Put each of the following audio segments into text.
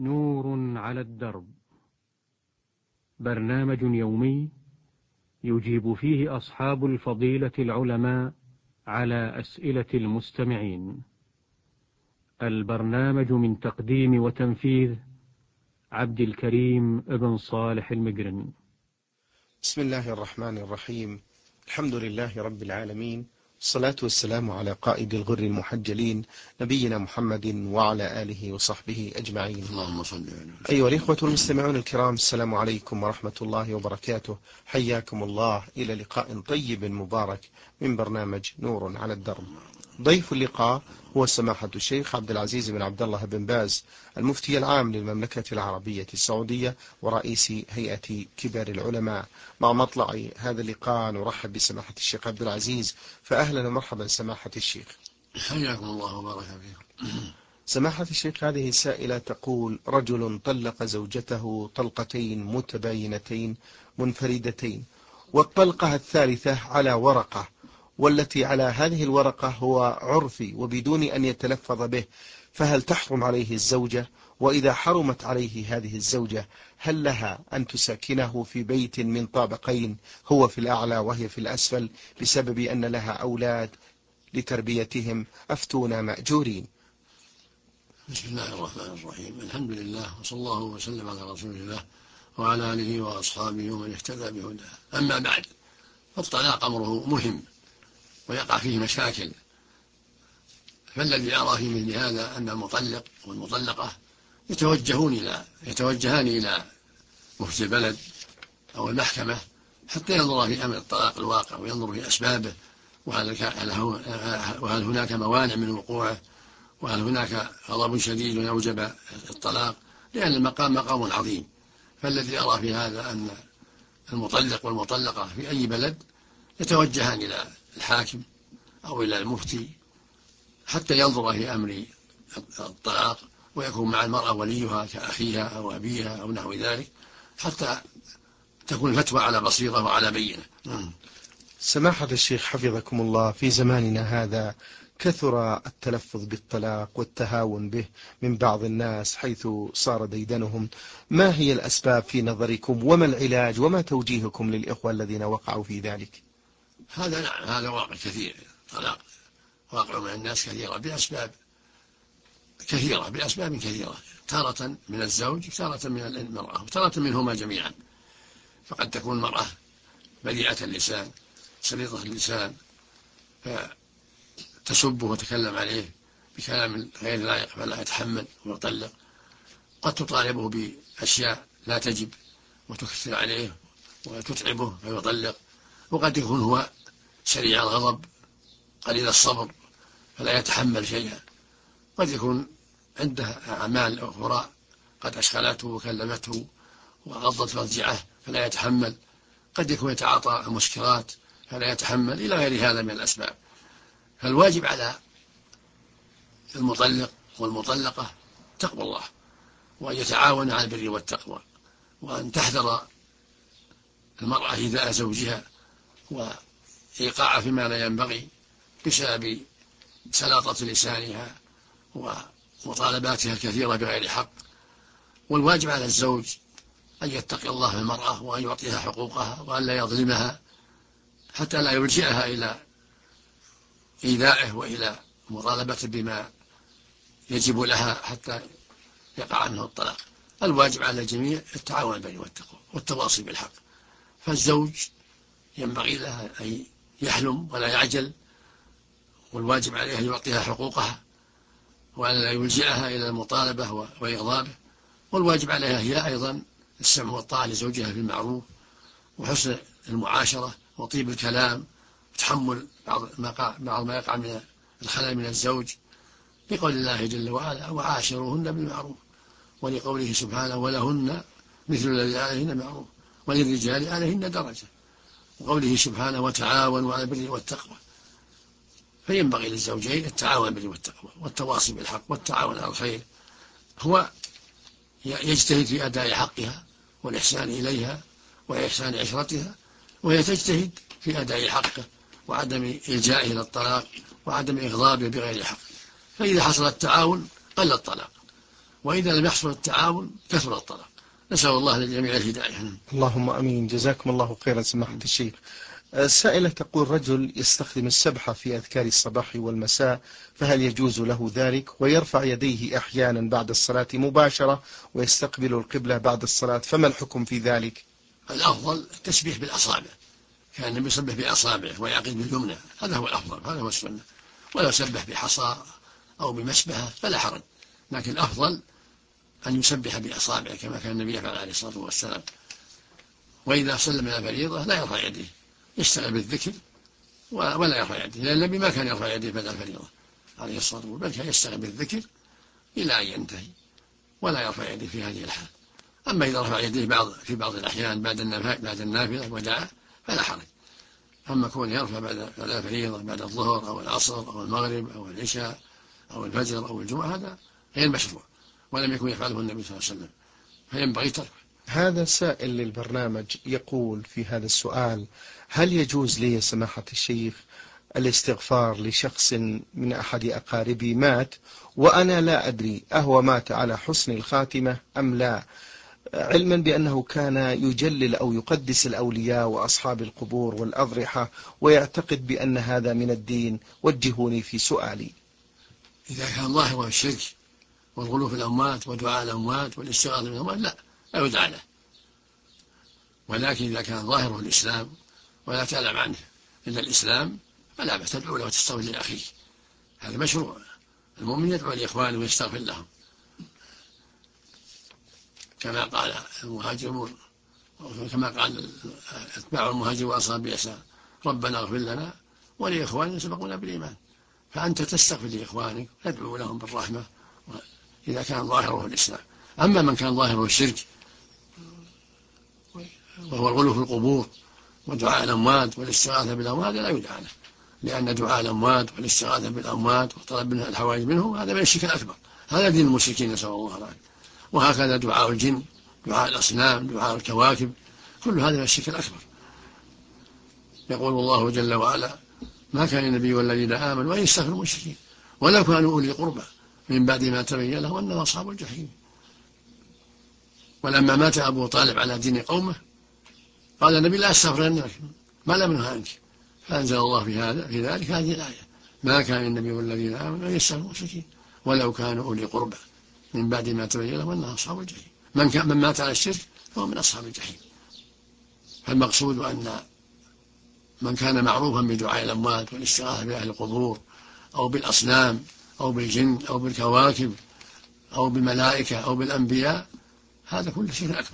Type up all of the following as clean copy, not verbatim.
نور على الدرب، برنامج يومي يجيب فيه أصحاب الفضيلة العلماء على أسئلة المستمعين. البرنامج من تقديم وتنفيذ عبد الكريم بن صالح المقرن. بسم الله الرحمن الرحيم. الحمد لله رب العالمين، الصلاة والسلام على قائد الغر المحجلين نبينا محمد وعلى آله وصحبه أجمعين. اللهم صل على أيها الإخوة المستمعون الكرام، السلام عليكم ورحمة الله وبركاته. حياكم الله إلى لقاء طيب مبارك من برنامج نور على الدرب. ضيف اللقاء هو سماحة الشيخ عبد العزيز بن عبد الله بن باز، المفتي العام للمملكة العربية السعودية ورئيس هيئة كبار العلماء. مع مطلع هذا اللقاء نرحب بسماحة الشيخ عبد العزيز، فأهلا ومرحبا سماحة الشيخ. حياكم الله وبارك فيكم. سماحة الشيخ، هذه سائلة تقول: رجل طلق زوجته طلقتين متباينتين منفردتين، والطلقة الثالثة على ورقة، والتي على هذه الورقة هو عرفي وبدون أن يتلفظ به، فهل تحرم عليه الزوجة؟ وإذا حرمت عليه هذه الزوجة، هل لها أن تساكنه في بيت من طابقين، هو في الأعلى وهي في الأسفل، بسبب أن لها أولاد لتربيتهم؟ أفتونا مأجورين. بسم الله الرحمن الرحيم. الحمد لله، وصلى الله وسلم على رسول الله وعلى آله وأصحابه ومن اهتدى بهداه. أما بعد، فالطلاق أمره مهم ويقع فيه مشاكل، فالذي أرى في مثل هذا أن المطلق والمطلقة يتوجهان إلى مفتي البلد أو المحكمة حتى ينظر في أمر الطلاق الواقع وينظر في أسبابه، وهل هناك موانع من وقوعه، وهل هناك غضب شديد أوجب الطلاق، لأن المقام مقام عظيم. فالذي أرى في هذا أن المطلق والمطلقة في أي بلد يتوجهان إلى الحاكم أو إلى المفتي حتى ينظر في أمر الطلاق، ويكون مع المرأة وليها كأخيها أو أبيها أو نحو ذلك، حتى تكون الفتوى على بصيرة وعلى بينة. سماحة الشيخ حفظكم الله، في زماننا هذا كثر التلفظ بالطلاق والتهاون به من بعض الناس حيث صار ديدنهم. ما هي الأسباب في نظركم، وما العلاج، وما توجيهكم للإخوة الذين وقعوا في ذلك؟ هذا واقع كثير. الطلاق واقع من الناس كثيرة بأسباب كثيرة، تارة من الزوج، تارة من المرأة، وتارة منهما جميعا. فقد تكون المرأة بديعة اللسان سليطة اللسان، فتسبه وتكلم عليه بكلام غير لائق فلا يتحمل ويطلق. قد تطالبه بأشياء لا تجب وتكثر عليه وتتعبه فيطلق. وقد يكون هو سريع الغضب قليل الصبر فلا يتحمل شيئا. قد يكون عنده أعمال أخرى قد أشغلته وكلمته وغضت فرجعه فلا يتحمل. قد يكون يتعاطى المسكرات فلا يتحمل، إلى غير هذا من الأسباب. فالواجب على المطلق والمطلقة تقوى الله، وأن يتعاون على البر والتقوى، وأن تحذر المرأة إيذاء زوجها وإيقاع فيما لا ينبغي بسبب سلاطة لسانها ومطالباتها الكثيرة بغير حق. والواجب على الزوج أن يتقي الله في المرأة وأن يعطيها حقوقها وأن لا يظلمها حتى لا يلجئها إلى إيذائه وإلى مطالبته بما يجب لها حتى يقع عنه الطلاق. الواجب على الجميع التعاون بين والتقوى والتواصي بالحق. فالزوج ينبغي له أن يحلم ولا يعجل، والواجب عليه أن يعطيها حقوقها وأن لا يلجئها إلى المطالبة وإغضابه. والواجب عليها هي أيضا السمع والطاعة لزوجها في المعروف وحسن المعاشرة وطيب الكلام وتحمل بعض ما يقع من الخلل من الزوج، لقول الله جل وعلا: وعاشروهن بالمعروف، ولقوله سبحانه: ولهن مثل الذي عليهن معروف وللرجال عليهن درجة، وقوله سبحانه: وتعاونوا على البر والتقوى. فينبغي للزوجين التعاون على البر والتقوى والتواصي بالحق والتعاون على الخير. هو يجتهد في أداء حقها والإحسان إليها وإحسان عشرتها، وهي تجتهد في أداء حقه وعدم إلجائه إلى الطلاق وعدم إغضابه بغير حق. فإذا حصل التعاون قل الطلاق، وإذا لم يحصل التعاون كثر الطلاق. نسأل الله للجميع الهداية. اللهم أمين. جزاكم الله خيرا سماحة الشيخ. السائلة تقول: رجل يستخدم السبحة في أذكار الصباح والمساء، فهل يجوز له ذلك؟ ويرفع يديه أحيانا بعد الصلاة مباشرة ويستقبل القبلة بعد الصلاة، فما الحكم في ذلك؟ الأفضل التسبيح بالأصابع، كان النبي يسبح بأصابعه ويعقد باليمنى، هذا هو الأفضل، هذا هو السنة. ولو سبح بحصى أو بمسبحة فلا حرج، لكن الأفضل أن يسبح بأصابعه كما كان النبي يفعل عليه الصلاة والسلام. وإذا سلم من الفريضة لا يرفع يديه، يشتغل بالذكر ولا يرفع يديه، لأن النبي ما كان يرفع يديه بعد الفريضة عليه الصلاة والسلام، بل كان يشتغل بالذكر إلى أن ينتهي ولا يرفع يديه في هذه الحال. أما إذا رفع يديه في بعض الأحيان بعد النافلة ودعا فلا حرج. أما كون يرفع بعد الفريضة بعد الظهر أو العصر أو المغرب أو العشاء أو الفجر أو الجمعة هذا غير مشروع، ولم يكن يفعله النبي صلى الله عليه وسلم، فينبغي تركه. هذا سائل للبرنامج يقول في هذا السؤال: هل يجوز لي سماحة الشيخ الاستغفار لشخص من أحد أقاربي مات وأنا لا أدري أهو مات على حسن الخاتمة أم لا، علما بأنه كان يجلل أو يقدس الأولياء وأصحاب القبور والأضرحة ويعتقد بأن هذا من الدين؟ وجهوني في سؤالي. إذا كان ظاهر الشرك والغلو في الأموات ودعاء الأموات والاستغاثة بالأموات لا يدعى له، ولكن إذا كان ظاهره الإسلام ولا تعلم عنه إلا الإسلام فلا بأس تدعو له وتستغفر لأخيه، هذا مشروع. المؤمن يدعو لإخوانه ويستغفر لهم، كما قال المهاجرون كما قال أتباع المهاجر وأصحاب يسار: ربنا اغفر لنا ولإخواننا سبقونا بالإيمان. فأنت تستغفر لإخوانك تدعو لهم بالرحمة إذا كان ظاهره الإسلام. أما من كان ظاهره الشرك وهو الغلو في القبور ودعاء الأموات والاستغاثة بالأموات هذا لا يدعى له، لأن دعاء الأموات والاستغاثة بالأموات وطلب منها الحوائج منهم هذا من الشرك الأكبر، هذا دين المشركين نسأل الله العافية. وهكذا دعاء الجن، دعاء الأصنام، دعاء الكواكب، كل هذا من الشرك الأكبر. يقول الله جل وعلا: ما كان النبي والذين آمنوا أن يستغفروا المشركين ولو كانوا أولي قربى من بعد ما تبين لهم أنهم أصحاب الجحيم. ولما مات أبو طالب على دين قومه قال النبي: لا أستغفرن لك ما لم أنه عنك، فأنزل الله في ذلك هذه الآية: ما كان النبي والذين آمنوا أن يستغفروا المشركين ولو كانوا أولي قربى من بعد ما تبين لهم أنهم أصحاب الجحيم. من مات على الشرك فهو من أصحاب الجحيم. فالمقصود أن من كان معروفا بدعاء الأموات والاستغاثة بأهل القبور أو بالأصنام أو بالجن أو بالكواكب أو بالملائكة أو بالأنبياء هذا كله شيء أكبر،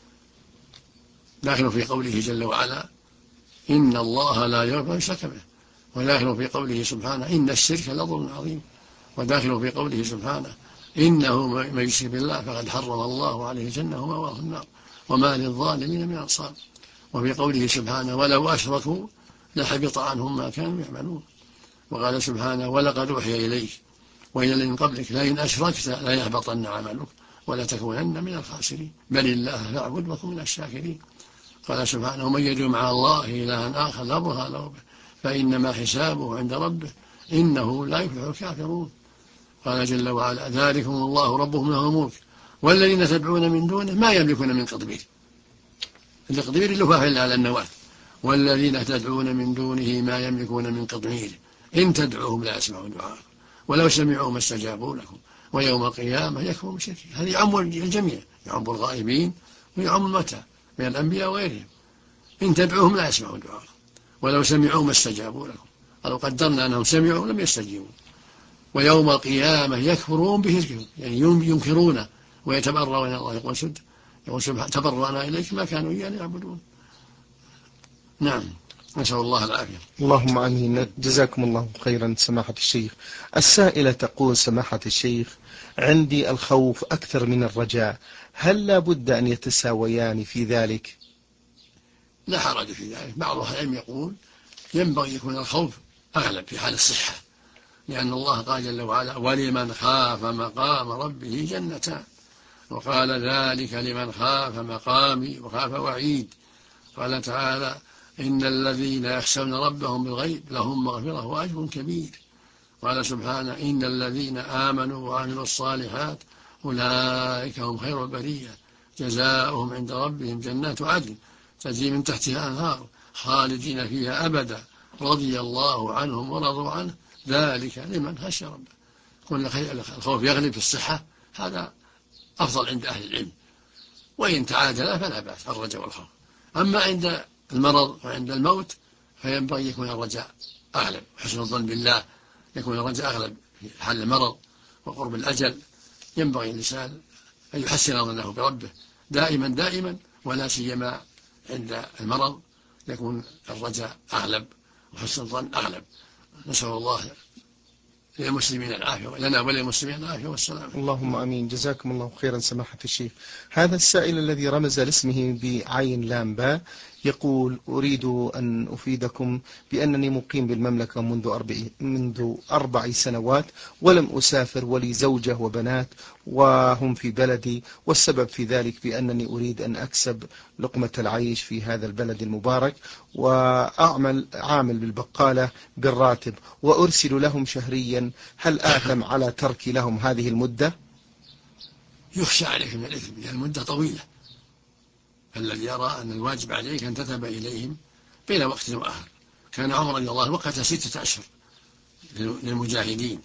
داخل في قوله جل وعلا: إن الله لا يغفر يشرك به، وداخل في قوله سبحانه: إن الشرك لظلم عظيم، وداخل في قوله سبحانه: إنه من يشرك بالله فقد حرم الله عليه الجنة ومأواه النار وما للظالمين من أنصار. وفي قوله سبحانه: ولو أشركوا لحبط عنهم ما كانوا يعملون. وقال سبحانه: ولقد أوحي إليك وإلى الذين قبلك لئن أشركت ليحبطن عملك ولتكونن من الخاسرين بل الله فاعبد وكن من الشاكرين. قال سبحانه: ومن يدعو مع الله إلها آخر لا برهان له به فإنما حسابه عند ربه إنه لا يفلح الكافرون. قال جل وعلا: ذلكم الله ربكم له الملك والذين تدعون من دونه ما يملكون من قطمير. القطمير اللفاف إلا على النواة. والذين تدعون من دونه ما يملكون من قطمير إن تدعوهم لا يسمعوا دعاءكم ولو سمعوا ما استجابوا لكم ويوم القيامة يكفرون بشركهم. هذه يعم الجميع، يعم الغائبين ويعم الموتى من الأنبياء وغيرهم. إن تدعوهم لا يسمعوا دعاءكم ولو سمعوا ما استجابوا لكم، ولو قدرنا أنهم سمعوا لم يستجيبوا. ويوم القيامة يكفرون بشركهم، يعني ينكرون ويتبرؤون إلى الله. يقول سبحانه: تبرأنا إليك ما كانوا إيانا يعبدون. نعم، نسأل الله العافية. اللهم آمين. جزاكم الله خيرا سماحة الشيخ. السائلة تقول: سماحة الشيخ، عندي الخوف أكثر من الرجاء، هل لا بد أن يتساويان في ذلك؟ لا حرج في ذلك. بعض أهل العلم يقول ينبغي يكون الخوف أغلب في حال الصحة، لأن الله قال جل وعلا: ولمن خاف مقام ربه جنتان، وقال: ذلك لمن خاف مقامي وخاف وعيد. قال تعالى: إن الذين يخشون ربهم بالغيب لهم مغفرة وأجر كبير. قال سبحانه: إن الذين آمنوا وعملوا الصالحات أولئك هم خير البرية جزاؤهم عند ربهم جنات عدن تجري من تحتها أنهار خالدين فيها أبدا رضي الله عنهم ورضوا عنه ذلك لمن خشي ربه. كل الخوف يغلب في الصحة، هذا أفضل عند أهل العلم، وإن تعادل فلا بأس الرجاء والخوف. أما عند المرض وعند الموت فينبغي يكون الرجاء أغلب، حسن الظن بالله يكون الرجاء أغلب في حال المرض وقرب الأجل. ينبغي الإنسان أن يحسن ظنه بربه دائما، ولا سيما عند المرض يكون الرجاء أغلب وحسن الظن أغلب. نسأل الله للمسلمين العافية، ولنا وللمسلمين العافية والسلام. اللهم أمين. جزاكم الله خيرا سماحة الشيخ. هذا السائل الذي رمز لاسمه بعين لام باء يقول: أريد أن أفيدكم بأنني مقيم بالمملكة منذ 4 سنوات، ولم أسافر، ولي زوجة وبنات وهم في بلدي، والسبب في ذلك بأنني أريد أن أكسب لقمة العيش في هذا البلد المبارك، وأعمل عامل بالبقالة بالراتب وأرسل لهم شهريا. هل آثم على ترك لهم هذه المدة؟ يخشى عليك من الإثم لأن المدة طويلة، فالذي يرى أن الواجب عليك أن تذهب إليهم بين وقت وآخر. كان عمر رضي الله عنه وقت 6 أشهر للمجاهدين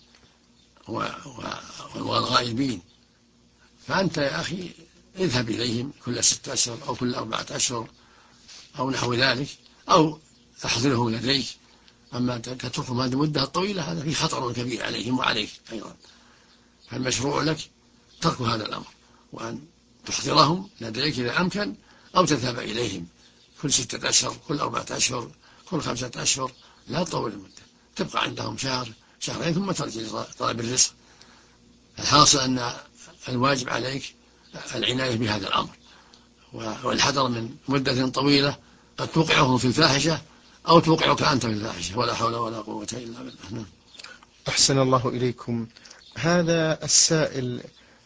والغائبين، فأنت يا أخي اذهب إليهم كل 6 أشهر أو كل 4 أشهر أو نحو ذلك، أو أحضرهم لديك. أما تتركهم هذه المدة الطويلة هذا فيه خطر كبير عليهم وعليك أيضا، فالمشروع لك ترك هذا الأمر، وأن تحضرهم لديك إذا أمكن، أو تذهب إليهم كل 6 أشهر، كل 4 أشهر، كل 5 أشهر، لا تطول المدة، تبقى عندهم شهر شهرين ثم ترجع طلب الرزق. الحاصل أن الواجب عليك العناية بهذا الأمر والحذر من مدة طويلة قد توقعهم في الفاحشة أو توقعك أنت في الفاحشة، ولا حول ولا قوة إلا بالله. أحسن الله إليكم. هذا السائل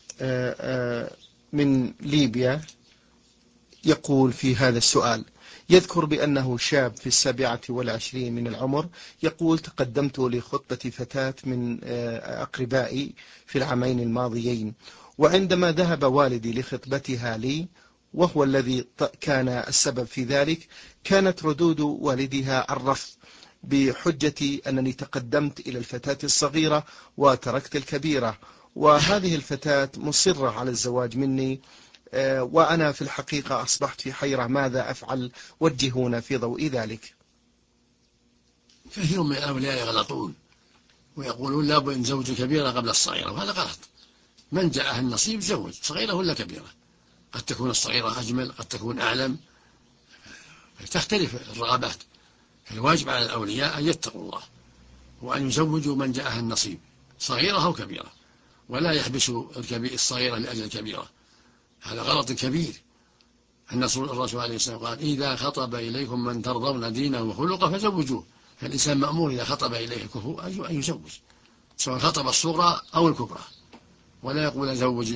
من ليبيا يقول في هذا السؤال، يذكر بأنه شاب في 27 من العمر، يقول: تقدمت لخطبة فتاة من أقربائي في العامين الماضيين، وعندما ذهب والدي لخطبتها لي وهو الذي كان السبب في ذلك، كانت ردود والدها الرفض بحجة أنني تقدمت إلى الفتاة الصغيرة وتركت الكبيرة، وهذه الفتاة مصرة على الزواج مني، وأنا في الحقيقة أصبحت في حيرة، ماذا أفعل؟ وجهونا في ضوء ذلك. كثير من الأولياء يغلطون ويقولون لا بد أن زوج كبيرة قبل الصغيرة، وهذا غلط. من جاءه النصيب زوج، صغيرة ولا كبيرة. قد تكون الصغيرة أجمل، قد تكون أعلم، تختلف الرغبات. الواجب على الأولياء أن يتقوا الله وأن يزوجوا من جاءه النصيب، صغيرة أو كبيرة، ولا يحبسوا الصغيرة لأجل الكبيرة، هذا غلط كبير. الرسول عليه السلام قال: إذا خطب إليكم من ترضون دينه وخلقه فزوجوه. فالإنسان مأمور إذا خطب إليه الكفو أن يزوج، سواء خطب الصغرى أو الكبرى، ولا يقول أزوج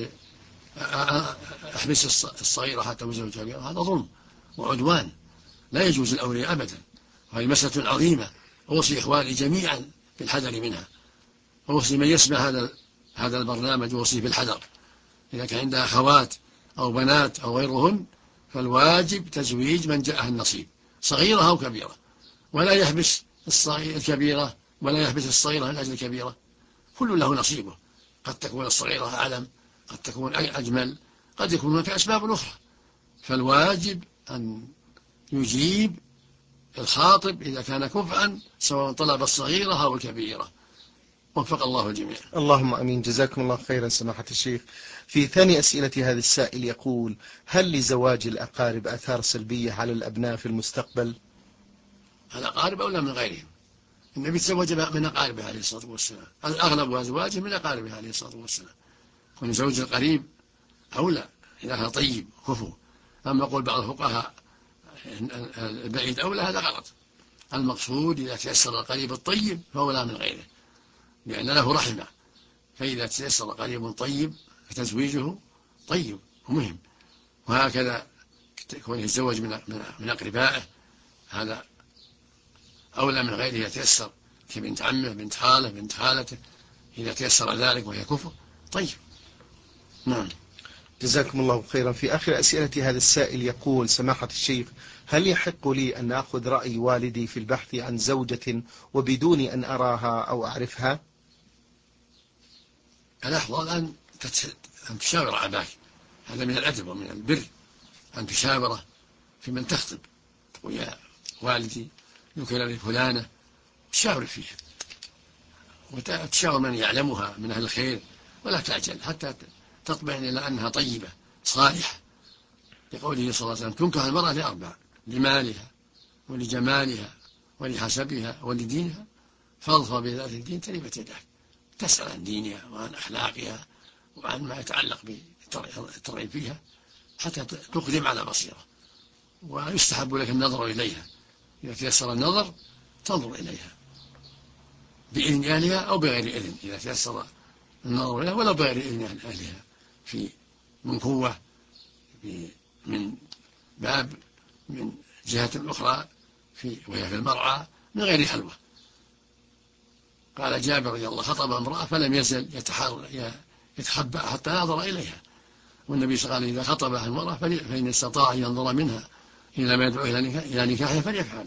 أحبس الصغيرة حتى أزوج الكبيرة، هذا ظلم وعدوان لا يجوز الأولياء أبدا. وهي مسألة عظيمة، أوصي إخواني جميعا بالحذر منها، أوصي من يسمع هذا البرنامج أوصي بالحذر. إذا كان عندها أخوات أو بنات أو غيرهن فالواجب تزويج من جاءه النصيب، صغيرة أو كبيرة، ولا يحبس الكبيرة ولا يحبس الصغيرة من أجل الكبيرة. كل له نصيبه، قد تكون الصغيرة أعلم، قد تكون أجمل، قد يكون هناك أسباب أخرى. فالواجب أن يجيب الخاطب إذا كان كفءا، سواء طلب الصغيرة أو الكبيرة. وفق الله الجميع. اللهم أمين. جزاكم الله خيرا سماحة الشيخ. في ثاني أسئلة هذا السائل يقول: هل لزواج الأقارب آثار سلبية على الأبناء في المستقبل؟ الأقارب أولى من غيرهم. النبي تزوج من أقاربه عليه الصلاة والسلام، أغلب أزواجه من أقاربه عليه الصلاة والسلام. كون زوج القريب أولى إذا كان طيب كفو. أما يقول بعض الفقهاء البعيد أولى، هذا غلط. المقصود إذا تيسر القريب الطيب فأولى من غيره، لأن له رحمة. فإذا تيسر قريب طيب فتزويجه طيب ومهم. وهكذا كونه يتزوج من أقربائه هذا أولى من غيره يتيسر، كبنت عمه، بنت خاله، بنت خالته، إذا تيسر ذلك وهي كفر طيب. نعم. جزاكم الله خيرا. في آخر أسئلة هذا السائل يقول: سماحة الشيخ، هل يحق لي أن أخذ رأي والدي في البحث عن زوجة وبدون أن أراها أو أعرفها؟ الأفضل أن تشاور أباك، هذا من الأدب ومن البر أن تشاوره في من تخطب، ويا والدي ذكر لي فلانة، تشاور فيها وتشاور من يعلمها من أهل الخير، ولا تعجل حتى تطمئن إلى أنها طيبة صالحة، لقوله صلى الله عليه وسلم: تنكح المرأة لأربع: لمالها ولجمالها ولحسبها ولدينها، فاظفر بذات الدين تربت يداك. تسأل عن دينها وعن أخلاقها وعن ما يتعلق بالترغيب فيها حتى تقدم على بصيرة. ويستحب لك النظر إليها، إذا تيسر النظر تنظر إليها بإذن أهلها أو بغير إذن، إذا تيسر النظر إليها ولو بغير إذن أهلها، في من قوة، من باب، من جهة أخرى، وهي في المرعى من غير خلوة. قال جابر رضي الله: خطب امرأة فلم يزل يتخبأ حتى نظر إليها، والنبي صلى الله عليه وسلم: إذا خطبها المرأة فإن استطاع أن ينظر منها إلى ما يدعو إلى نكاحها فليفعل.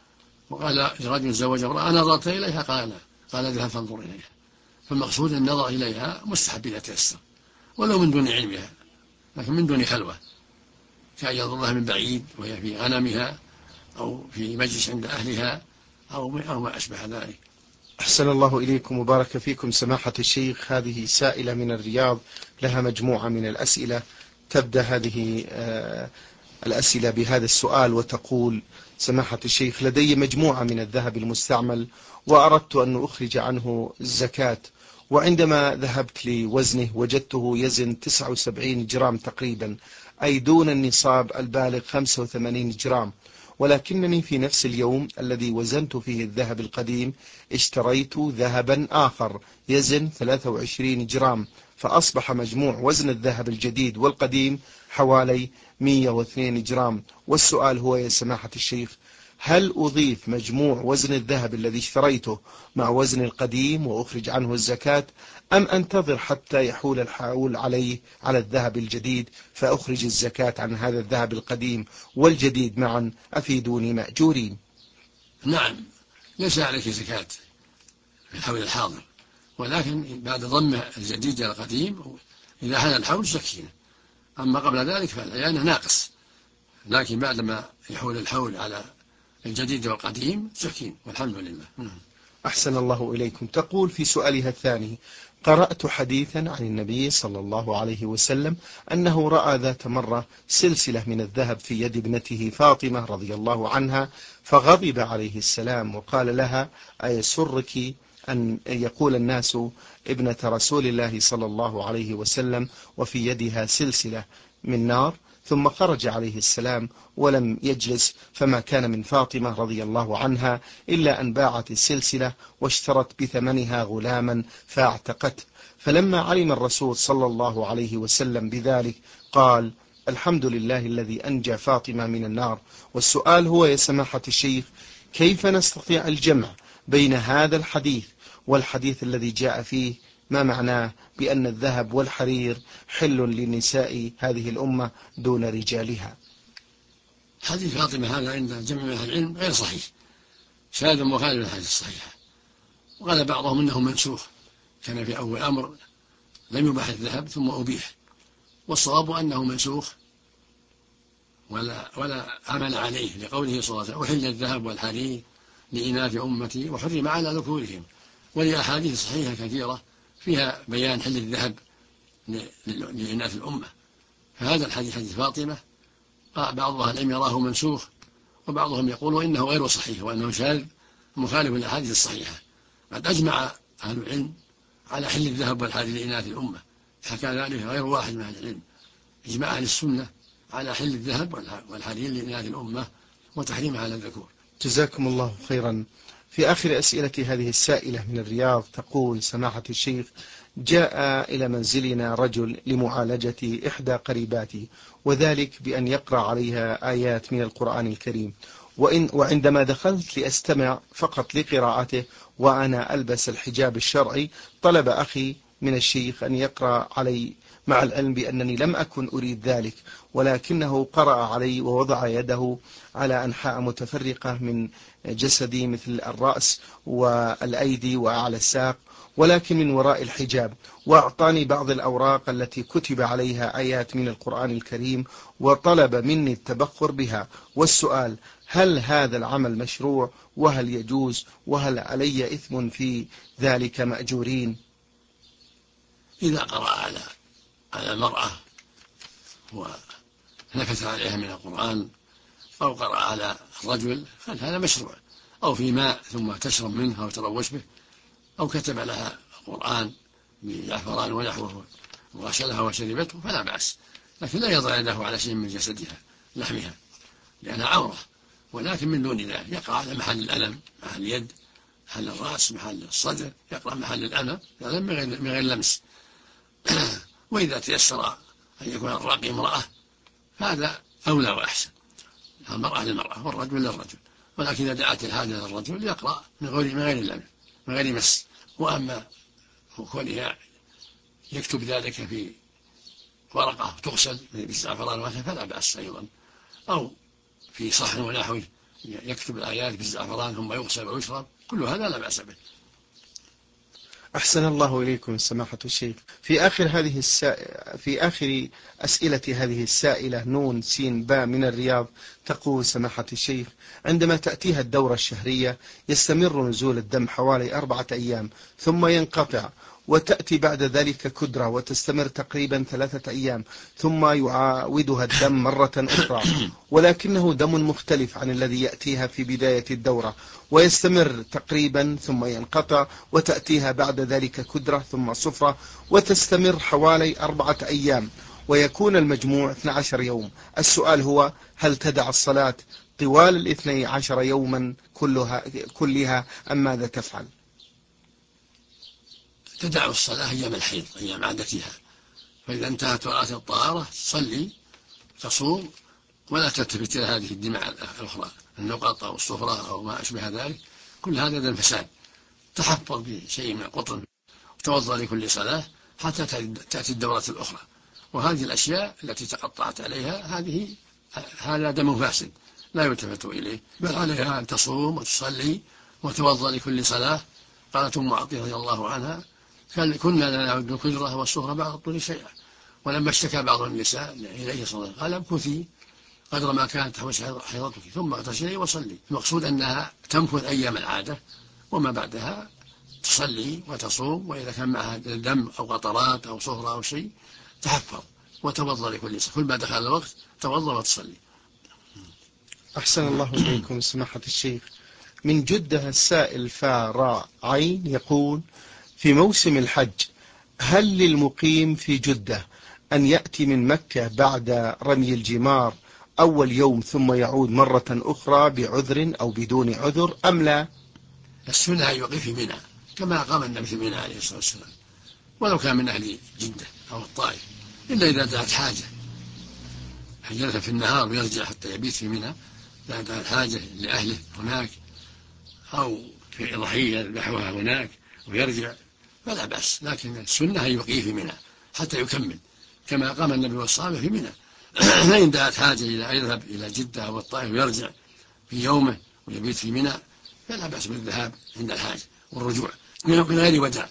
وقال رجل زوج امرأة: نظرت إليها؟ قال لا. قال: اذهب فانظر إليها. فالمقصود النظر إليها مستحب إذا تيسر، ولو من دون علمها، لكن من دون خلوة، كأن ينظرها من بعيد وهي في غنمها أو في مجلس عند أهلها أو ما أشبه ذلك. أحسن الله إليكم وبارك فيكم سماحة الشيخ. هذه سائلة من الرياض لها مجموعة من الأسئلة. تبدأ هذه الأسئلة بهذا السؤال وتقول: سماحة الشيخ، لدي مجموعة من الذهب المستعمل وأردت أن أخرج عنه الزكاة، وعندما ذهبت لوزنه وجدته يزن 79 جرام تقريبا، أي دون النصاب البالغ 85 جرام، ولكنني في نفس اليوم الذي وزنت فيه الذهب القديم اشتريت ذهبا آخر يزن 23 جرام، فأصبح مجموع وزن الذهب الجديد والقديم حوالي 102 جرام. والسؤال هو يا سماحة الشيخ: هل أضيف مجموع وزن الذهب الذي اشتريته مع وزن القديم وأخرج عنه الزكاة، أم أنتظر حتى يحول الحول على الذهب الجديد فأخرج الزكاة عن هذا الذهب القديم والجديد معا؟ أفيدوني مأجورين. نعم، ليس عليك زكاة في الحول الحاضر، ولكن بعد ضم الجديد إلى القديم إذا حال الحول زكينا، أما قبل ذلك فالعيانة ناقص، لكن بعدما يحول الحول على الجديد والقديم زكين والحمد لله. أحسن الله إليكم. تقول في سؤالها الثاني: قرأت حديثا عن النبي صلى الله عليه وسلم أنه رأى ذات مرة سلسلة من الذهب في يد ابنته فاطمة رضي الله عنها، فغضب عليه السلام وقال لها: أيسرك أن يقول الناس ابنة رسول الله صلى الله عليه وسلم وفي يدها سلسلة من نار؟ ثم خرج عليه السلام ولم يجلس، فما كان من فاطمة رضي الله عنها إلا أن باعت السلسلة واشترت بثمنها غلاما فاعتقته. فلما علم الرسول صلى الله عليه وسلم بذلك قال: الحمد لله الذي أنجى فاطمة من النار. والسؤال هو يا سماحة الشيخ: كيف نستطيع الجمع بين هذا الحديث والحديث الذي جاء فيه ما معناه بأن الذهب والحرير حل لنساء هذه الأمة دون رجالها؟ حديث فاطمة هذا عند جمع من أهل العلم غير صحيح، شاهد مخالف للحديث الصحيحة، وقال بعضهم إنه منسوخ، كان في أول أمر لم يباح الذهب ثم أبيح، والصواب أنه منسوخ ولا عمل عليه، لقوله صلى الله عليه وسلم: أحل الذهب والحرير لإناث أمتي وحرم على ذكورهم. ولأحاديث صحيحة كثيرة فيها بيان حل الذهب لإناث الأمة، فهذا الحديث حديث فاطمة بعض أهل العلم يراه منسوخ، وبعضهم يقول إنه غير صحيح وأنه شاذ مخالف للأحاديث الصحيحة. قد أجمع أهل العلم على حل الذهب والحرير لإناث الأمة، حكى ذلك غير واحد من أهل العلم، إجماع أهل السنة على حل الذهب والحرير لإناث الأمة وتحريمها على الذكور. جزاكم الله خيرا. في آخر أسئلة هذه السائلة من الرياض تقول: سماحة الشيخ، جاء إلى منزلنا رجل لمعالجة إحدى قريباتي، وذلك بأن يقرأ عليها آيات من القرآن الكريم، وعندما دخلت لأستمع فقط لقراءته وأنا ألبس الحجاب الشرعي، طلب أخي من الشيخ أن يقرأ علي مع العلم بأنني لم أكن أريد ذلك، ولكنه قرأ علي ووضع يده على أنحاء متفرقة من جسدي مثل الرأس والأيدي وأعلى الساق، ولكن من وراء الحجاب، وأعطاني بعض الأوراق التي كتب عليها آيات من القرآن الكريم، وطلب مني التبخر بها. والسؤال: هل هذا العمل مشروع؟ وهل يجوز؟ وهل علي إثم في ذلك مأجورين؟ إذا قرأ على المرأة ونكت عليها من القرآن، أو قرأ على الرجل، فهذا مشروع، أو في ماء ثم تشرب منه أو تروش به، أو كتب لها القرآن بزعفران ونحوه وغسلها وشربته، فلا بأس، لكن لا يضع يده على شيء من جسدها لحمها لأنها عورة، ولكن من دون ذلك يقع على محل الألم، محل اليد، محل الرأس، محل الصدر، يقرأ محل الألم من غير لمس. وإذا تيسر أن يكون الراقي امرأة هذا أولى وأحسن، المرأة للمرأة والرجل للرجل، ولكن إذا دعت الحاجة للرجل يقرأ من غير اللمس، من غير مس. وأما كونه يكتب ذلك في ورقة تغسل بالزعفران وهكذا فلا بأس أيضا، أو في صحن ونحوه يكتب الآيات بالزعفران ثم يغسل ويشرب، كل هذا لا بأس به. أحسن الله إليكم سماحة الشيخ. في آخر أسئلة هذه السائلة نون سين باء من الرياض تقول: سماحة الشيخ، عندما تأتيها الدورة الشهرية يستمر نزول الدم حوالي 4 أيام ثم ينقطع، وتأتي بعد ذلك كدرة وتستمر تقريبا 3 أيام ثم يعاودها الدم مرة أخرى، ولكنه دم مختلف عن الذي يأتيها في بداية الدورة، ويستمر تقريبا ثم ينقطع، وتأتيها بعد ذلك كدرة ثم صفرة، وتستمر حوالي 4 أيام، ويكون المجموع 12 يوم. السؤال هو: هل تدع الصلاة طوال 12 يوما كلها أم ماذا تفعل؟ تدع الصلاة أيام الحيض، أيام عادتها، فإذا انتهت وقت الطهارة تصلي تصوم، ولا تلتفت إلى هذه الدماء الأخرى، النقط أو الصفرة أو ما أشبه ذلك، كل هذا دم فساد. تحفظ بشيء من القطن وتوضأ لكل صلاة حتى تأتي الدورة الأخرى. وهذه الأشياء التي تقطعت عليها هذا دم فاسد لا يلتفت إليه، بل عليها أن تصوم وتصلي وتوضأ لكل صلاة. قالت أم عطية رضي الله عنها: كنا لا نعد الكدرة والصهر بعد الطول شيئا، ولما اشتكى بعض النساء إليه صلى الله عليه وسلم قال: امكثي قدر ما كانت تحوش حيضتك ثم اغتسلي وصلي. المقصود أنها تمكث أيام العادة، وما بعدها تصلي وتصوم، وإذا كان معها دم أو قطرات أو صهرة أو شيء تحفظ وتوضأ لكل صلاة، كل ما دخل الوقت توضأ وتصلي. أحسن الله إليكم سماحة الشيخ. من جدة السائل فاراء عين يقول: في موسم الحج هل للمقيم في جدة أن يأتي من مكة بعد رمي الجمار أول يوم ثم يعود مرة أخرى بعذر أو بدون عذر أم لا؟ السنة أن يقف في منى كما قام النبي في منى عليه الصلاة والسلام، ولو كان من أهل جدة أو الطائف، إلا إذا دعت حاجة جلس في النهار ويرجع حتى يبيت في منى، إذا دعت حاجة لأهله هناك أو في ضحية نحوها هناك ويرجع فلا بأس، لكن السنة أن يقف في منى حتى يكمل كما قام النبي والصحابة في منى. فإن دعت حاجة إلى يذهب إلى جدة أو الطائف ويرجع في يومه ويبيت في منى فلا بأس بالذهاب عند الحاجة والرجوع من غير وداع،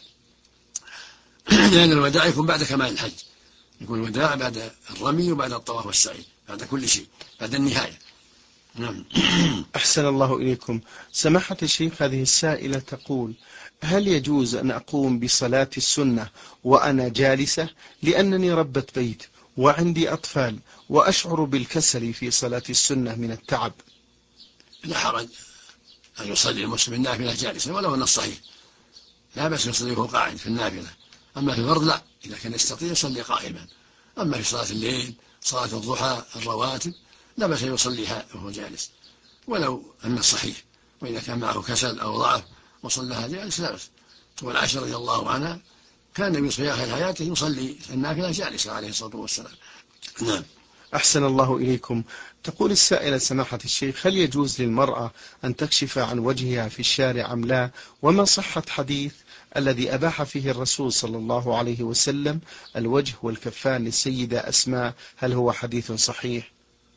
لأن الوداع يكون بعد كمال الحج، يكون الوداع بعد الرمي وبعد الطواف والسعي، بعد كل شيء، بعد النهاية. نعم. أحسن الله إليكم سماحة الشيخ. هذه السائلة تقول: هل يجوز أن أقوم بصلاة السنة وأنا جالسة؟ لأنني ربة بيت وعندي أطفال وأشعر بالكسل في صلاة السنة من التعب. لا حرج أن يصلي المسلم النافلة جالسا ولو أن الصحيح، لا بأس يصلي وهو قاعد في النافلة، أما في الفرض لا، إذا كان يستطيع يصلي قائما. أما في صلاة الليل، صلاة الضحى، الرواتب، لا بأس يصليها وهو جالس ولو أن الصحيح، وإذا كان معه كسل أو ضعف وصلىها جالس لا بأس. تقول عائشة رضي الله عنها: كان النبي في آخر حياته يصلي النافلة جالسا عليه الصلاة والسلام. نعم. أحسن الله إليكم. تقول السائلة: سماحة الشيخ، هل يجوز للمرأة أن تكشف عن وجهها في الشارع أم لا؟ وما صحة حديث الذي أباح فيه الرسول صلى الله عليه وسلم الوجه والكفان للسيدة أسماء، هل هو حديث صحيح؟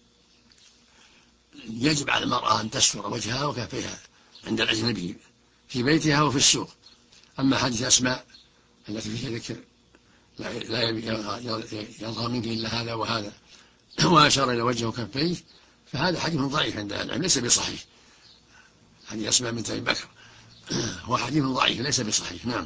يجب على المرأة أن تستر وجهها وكفيها عند الأجنبي في بيتها وفي السوق. أما حديث أسماء التي فيها ذكر لا يظهر منك إلا هذا وهذا وأشار إلى وجهه وكفيه، فهذا حديث ضعيف عند أهل العلم ليس بصحيح. حديث أسماء بنت أبي بكر هو حديث ضعيف ليس بصحيح. نعم.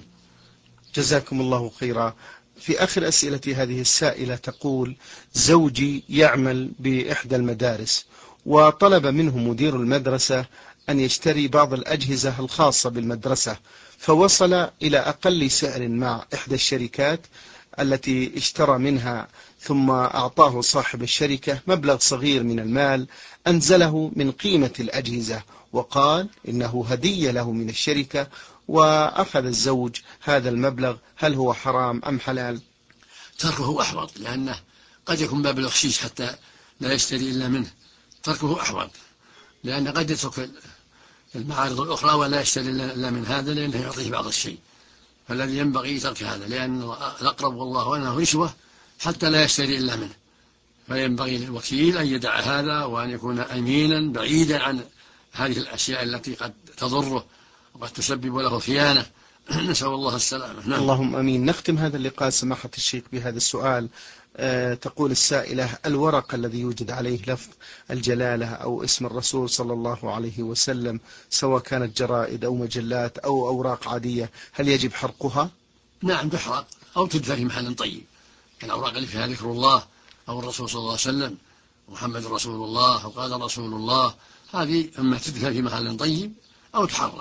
جزاكم الله خيرا. في آخر أسئلة هذه السائلة تقول: زوجي يعمل بإحدى المدارس، وطلب منه مدير المدرسة أن يشتري بعض الأجهزة الخاصة بالمدرسة، فوصل إلى أقل سعر مع إحدى الشركات التي اشترى منها، ثم أعطاه صاحب الشركة مبلغ صغير من المال أنزله من قيمة الأجهزة، وقال إنه هدية له من الشركة، وأخذ الزوج هذا المبلغ، هل هو حرام أم حلال؟ تركه أحوط، لأنه قد يكون باب الخشيش حتى لا يشتري إلا منه. تركه أحوط، لأنه قد يترك المعارض الأخرى ولا يشتري إلا من هذا لأنه يعطيه بعض الشيء. فالذي ينبغي ترك هذا، لأن الأقرب والله أنه رشوة حتى لا يشتري إلا منه. فينبغي للوكيل أن يدع هذا وأن يكون أمينا بعيدا عن هذه الأشياء التي قد تضره وقد تسبب له خيانة. نسأل الله السلامة. نعم. اللهم أمين. نختم هذا اللقاء سماحة الشيخ بهذا السؤال. تقول السائلة: الورق الذي يوجد عليه لفظ الجلالة أو اسم الرسول صلى الله عليه وسلم، سواء كانت جرائد أو مجلات أو أوراق عادية، هل يجب حرقها؟ نعم تحرق أو تدفن في محل طيب. الأوراق اللي فيها ذكر الله أو الرسول صلى الله عليه وسلم محمد رسول الله أو قال رسول الله، هذه أما تدفن في محل طيب أو تحرق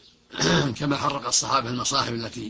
كما حرق الصحابة المصاحف التي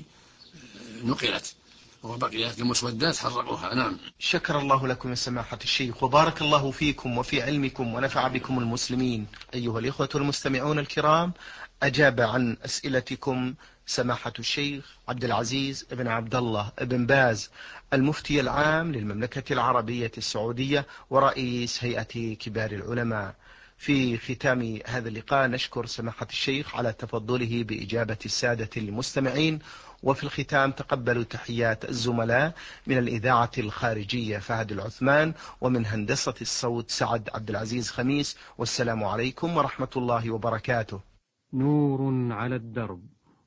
نقلت وبقيت المسودات حرقوها. نعم. شكر الله لكم يا سماحة الشيخ، وبارك الله فيكم وفي علمكم ونفع بكم المسلمين. أيها الإخوة المستمعون الكرام، أجاب عن أسئلتكم سماحة الشيخ عبد العزيز بن عبد الله بن باز، المفتي العام للمملكة العربية السعودية ورئيس هيئة كبار العلماء. في ختام هذا اللقاء نشكر سماحة الشيخ على تفضله بإجابة السادة المستمعين، وفي الختام تقبلوا تحيات الزملاء من الإذاعة الخارجية فهد العثمان، ومن هندسة الصوت سعد عبد العزيز خميس، والسلام عليكم ورحمة الله وبركاته. نور على الدرب،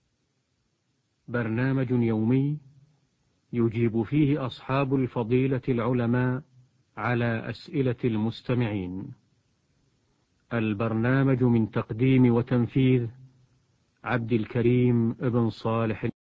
برنامج يومي يجيب فيه أصحاب الفضيلة العلماء على أسئلة المستمعين. البرنامج من تقديم وتنفيذ عبد الكريم ابن صالح